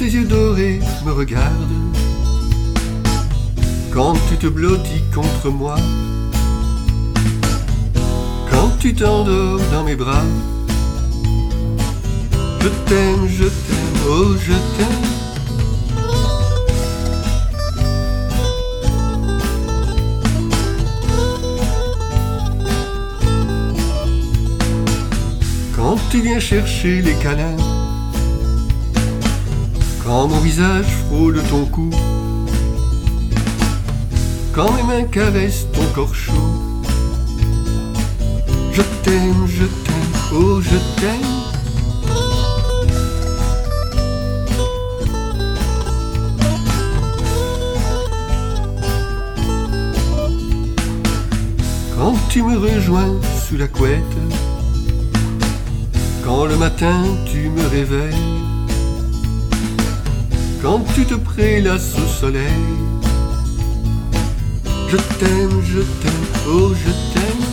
tes yeux dorés me regardent, quand tu te blottis contre moi, quand tu t'endors dans mes bras. Je t'aime, oh je t'aime. Quand tu viens chercher les câlins, quand mon visage frôle ton cou, quand mes mains caressent ton corps chaud. Je t'aime, oh je t'aime. Quand tu me rejoins sous la couette, quand le matin tu me réveilles, quand tu te prélasses au soleil. Je t'aime, oh je t'aime.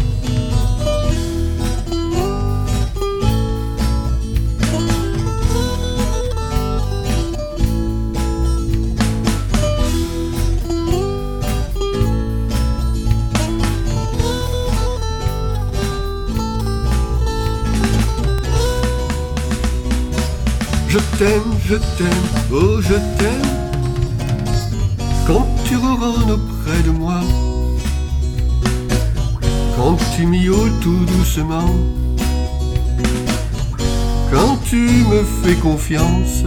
Je t'aime, oh je t'aime. Quand tu ronronnes auprès de moi, quand tu miaules tout doucement, quand tu me fais confiance,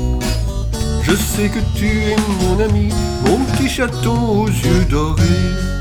je sais que tu es mon ami, mon petit chaton aux yeux dorés.